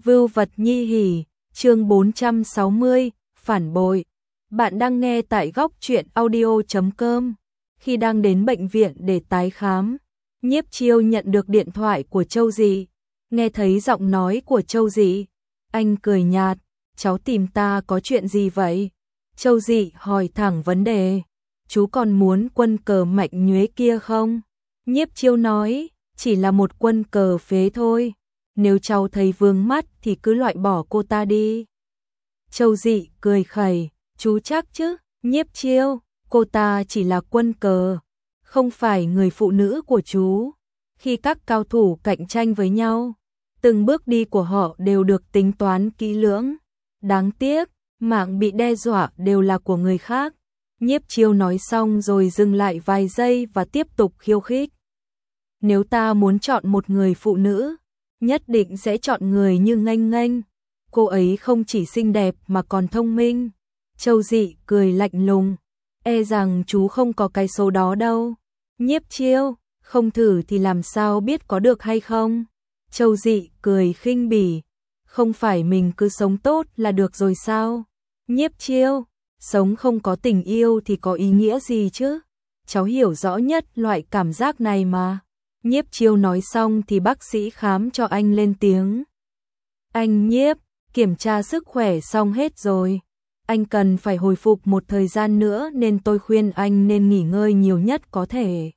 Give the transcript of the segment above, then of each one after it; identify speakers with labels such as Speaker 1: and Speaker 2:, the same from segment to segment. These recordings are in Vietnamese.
Speaker 1: Vưu vật nhi hỉ, chương 460, phản bội. Bạn đang nghe tại góc truyện audio.com. Khi đang đến bệnh viện để tái khám, Nhiếp Chiêu nhận được điện thoại của Châu Dị. Nghe thấy giọng nói của Châu Dị, anh cười nhạt, cháu tìm ta có chuyện gì vậy? Châu Dị hỏi thẳng vấn đề, chú còn muốn quân cờ mạnh nhuế kia không? Nhiếp Chiêu nói, chỉ là một quân cờ phế thôi. Nếu cháu thấy vương mắt thì cứ loại bỏ cô ta đi. Châu Dị cười khẩy, chú chắc chứ? Nhiếp Chiêu, cô ta chỉ là quân cờ, không phải người phụ nữ của chú. Khi các cao thủ cạnh tranh với nhau, từng bước đi của họ đều được tính toán kỹ lưỡng. Đáng tiếc, mạng bị đe dọa đều là của người khác. Nhiếp Chiêu nói xong rồi dừng lại vài giây và tiếp tục khiêu khích. Nếu ta muốn chọn một người phụ nữ, nhất định sẽ chọn người như Nghênh Nghênh. Cô ấy không chỉ xinh đẹp mà còn thông minh. Châu Dị cười lạnh lùng, e rằng chú không có cái số đó đâu. Nhiếp Chiêu, không thử thì làm sao biết có được hay không? Châu Dị cười khinh bỉ, không phải mình cứ sống tốt là được rồi sao? Nhiếp Chiêu, sống không có tình yêu thì có ý nghĩa gì chứ? Cháu hiểu rõ nhất loại cảm giác này mà. Nhiếp Chiêu nói xong thì bác sĩ khám cho anh lên tiếng. Anh Nhiếp, kiểm tra sức khỏe xong hết rồi. Anh cần phải hồi phục một thời gian nữa nên tôi khuyên anh nên nghỉ ngơi nhiều nhất có thể.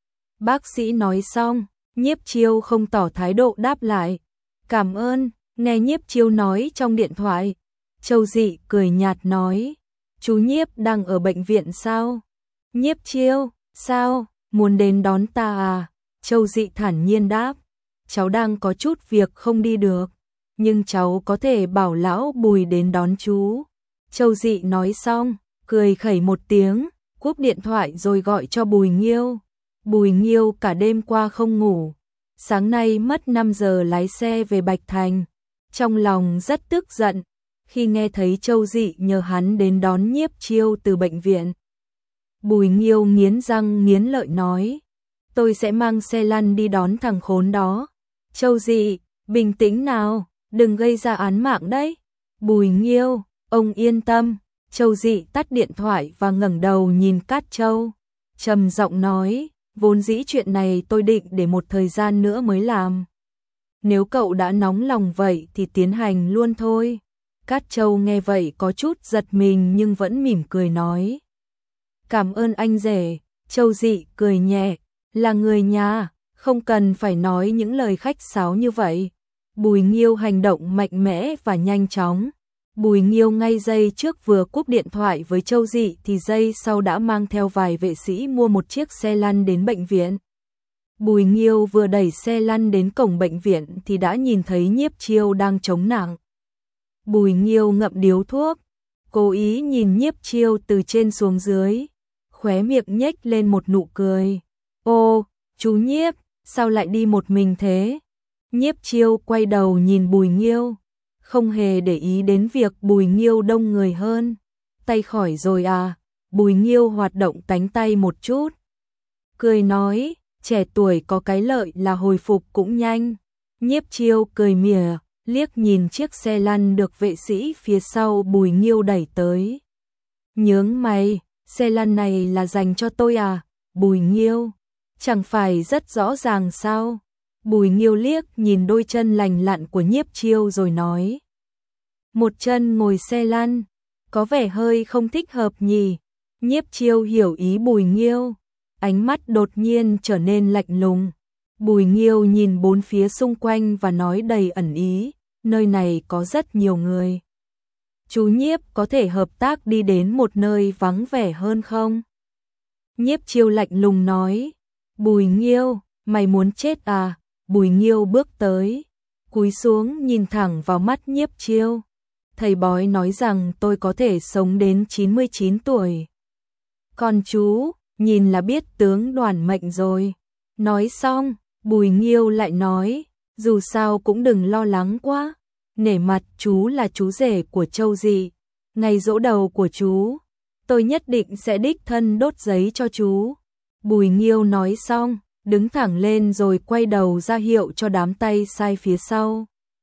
Speaker 1: Bác sĩ nói xong, Nhiếp Chiêu không tỏ thái độ đáp lại. Cảm ơn, nghe Nhiếp Chiêu nói trong điện thoại. Châu Dị cười nhạt nói, chú Nhiếp đang ở bệnh viện sao? Nhiếp Chiêu, sao, muốn đến đón ta à? Châu Dị thản nhiên đáp, cháu đang có chút việc không đi được, nhưng cháu có thể bảo lão Bùi đến đón chú. Châu Dị nói xong, cười khẩy một tiếng, cúp điện thoại rồi gọi cho Bùi Nghiêu. Bùi Nghiêu cả đêm qua không ngủ, sáng nay mất 5 giờ lái xe về Bạch Thành. Trong lòng rất tức giận, khi nghe thấy Châu Dị nhờ hắn đến đón Nhiếp Chiêu từ bệnh viện. Bùi Nghiêu nghiến răng nghiến lợi nói, tôi sẽ mang xe lăn đi đón thằng khốn đó. Châu Dị, bình tĩnh nào, đừng gây ra án mạng đấy. Bùi Nghiêu, ông yên tâm. Châu Dị tắt điện thoại và ngẩng đầu nhìn Cát Châu, trầm giọng nói, vốn dĩ chuyện này tôi định để một thời gian nữa mới làm. Nếu cậu đã nóng lòng vậy thì tiến hành luôn thôi. Cát Châu nghe vậy có chút giật mình nhưng vẫn mỉm cười nói, cảm ơn anh rể. Châu Dị cười nhẹ, là người nhà, không cần phải nói những lời khách sáo như vậy. Bùi Nghiêu hành động mạnh mẽ và nhanh chóng. Bùi Nghiêu ngay giây trước vừa cúp điện thoại với Châu Dị thì giây sau đã mang theo vài vệ sĩ mua một chiếc xe lăn đến bệnh viện. Bùi Nghiêu vừa đẩy xe lăn đến cổng bệnh viện thì đã nhìn thấy Nhiếp Chiêu đang chống nặng. Bùi Nghiêu ngậm điếu thuốc, cố ý nhìn Nhiếp Chiêu từ trên xuống dưới, khóe miệng nhếch lên một nụ cười. Ô, chú Nhiếp, sao lại đi một mình thế? Nhiếp Chiêu quay đầu nhìn Bùi Nghiêu, không hề để ý đến việc Bùi Nghiêu đông người hơn. Tay khỏi rồi à? Bùi Nghiêu hoạt động cánh tay một chút, cười nói, trẻ tuổi có cái lợi là hồi phục cũng nhanh. Nhiếp Chiêu cười mỉa, liếc nhìn chiếc xe lăn được vệ sĩ phía sau Bùi Nghiêu đẩy tới. Nhướng mày, xe lăn này là dành cho tôi à? Bùi Nghiêu, chẳng phải rất rõ ràng sao? Bùi Nghiêu liếc nhìn đôi chân lành lặn của Nhiếp Chiêu rồi nói, một chân ngồi xe lăn, có vẻ hơi không thích hợp nhỉ. Nhiếp Chiêu hiểu ý Bùi Nghiêu, ánh mắt đột nhiên trở nên lạnh lùng. Bùi Nghiêu nhìn bốn phía xung quanh và nói đầy ẩn ý, nơi này có rất nhiều người. Chú Nhiếp có thể hợp tác đi đến một nơi vắng vẻ hơn không? Nhiếp Chiêu lạnh lùng nói, Bùi Nghiêu, mày muốn chết à? Bùi Nghiêu bước tới, cúi xuống nhìn thẳng vào mắt Nhiếp Chiêu. Thầy bói nói rằng tôi có thể sống đến 99 tuổi. Còn chú, nhìn là biết tướng đoàn mệnh rồi. Nói xong, Bùi Nghiêu lại nói, dù sao cũng đừng lo lắng quá. Nể mặt chú là chú rể của Châu Dị. Ngày giỗ đầu của chú, tôi nhất định sẽ đích thân đốt giấy cho chú. Bùi Nghiêu nói xong, đứng thẳng lên rồi quay đầu ra hiệu cho đám tay sai phía sau.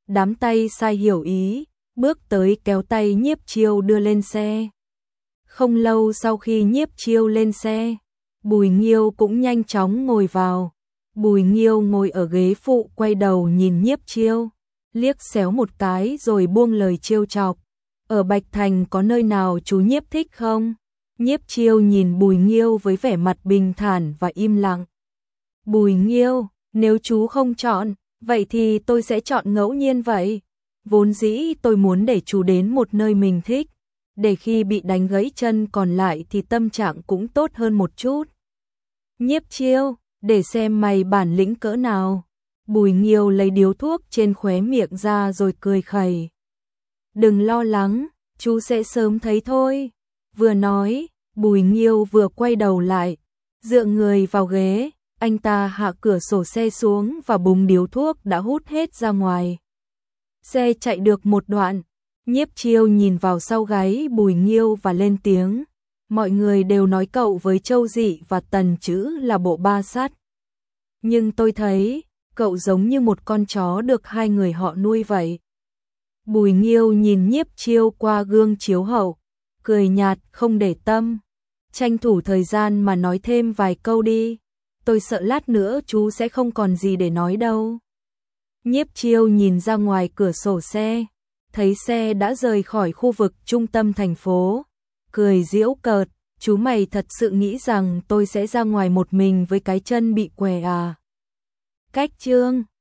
Speaker 1: đám tay sai hiểu ý, bước tới kéo tay Nhiếp Chiêu đưa lên xe. Không lâu sau khi Nhiếp Chiêu lên xe, Bùi Nghiêu cũng nhanh chóng ngồi vào. Bùi Nghiêu ngồi ở ghế phụ quay đầu nhìn Nhiếp Chiêu, liếc xéo một cái rồi buông lời trêu chọc. Ở Bạch Thành có nơi nào chú Nhiếp thích không? Nhiếp Chiêu nhìn Bùi Nghiêu với vẻ mặt bình thản và im lặng. Bùi Nghiêu, nếu chú không chọn, vậy thì tôi sẽ chọn ngẫu nhiên vậy. Vốn dĩ tôi muốn để chú đến một nơi mình thích, để khi bị đánh gãy chân còn lại thì tâm trạng cũng tốt hơn một chút. Nhiếp Chiêu, để xem mày bản lĩnh cỡ nào. Bùi Nghiêu lấy điếu thuốc trên khóe miệng ra rồi cười khẩy. Đừng lo lắng, chú sẽ sớm thấy thôi. Vừa nói, Bùi Nghiêu vừa quay đầu lại, dựa người vào ghế, anh ta hạ cửa sổ xe xuống và búng điếu thuốc đã hút hết ra ngoài. Xe chạy được một đoạn, Nhiếp Chiêu nhìn vào sau gáy Bùi Nghiêu và lên tiếng. Mọi người đều nói cậu với Châu Dị và Tần Chữ là bộ ba sát. Nhưng tôi thấy, cậu giống như một con chó được hai người họ nuôi vậy. Bùi Nghiêu nhìn Nhiếp Chiêu qua gương chiếu hậu, cười nhạt không để tâm. Tranh thủ thời gian mà nói thêm vài câu đi, tôi sợ lát nữa chú sẽ không còn gì để nói đâu. Nhiếp Chiêu nhìn ra ngoài cửa sổ xe, thấy xe đã rời khỏi khu vực trung tâm thành phố, cười giễu cợt, chú mày thật sự nghĩ rằng tôi sẽ ra ngoài một mình với cái chân bị què à? Cách chương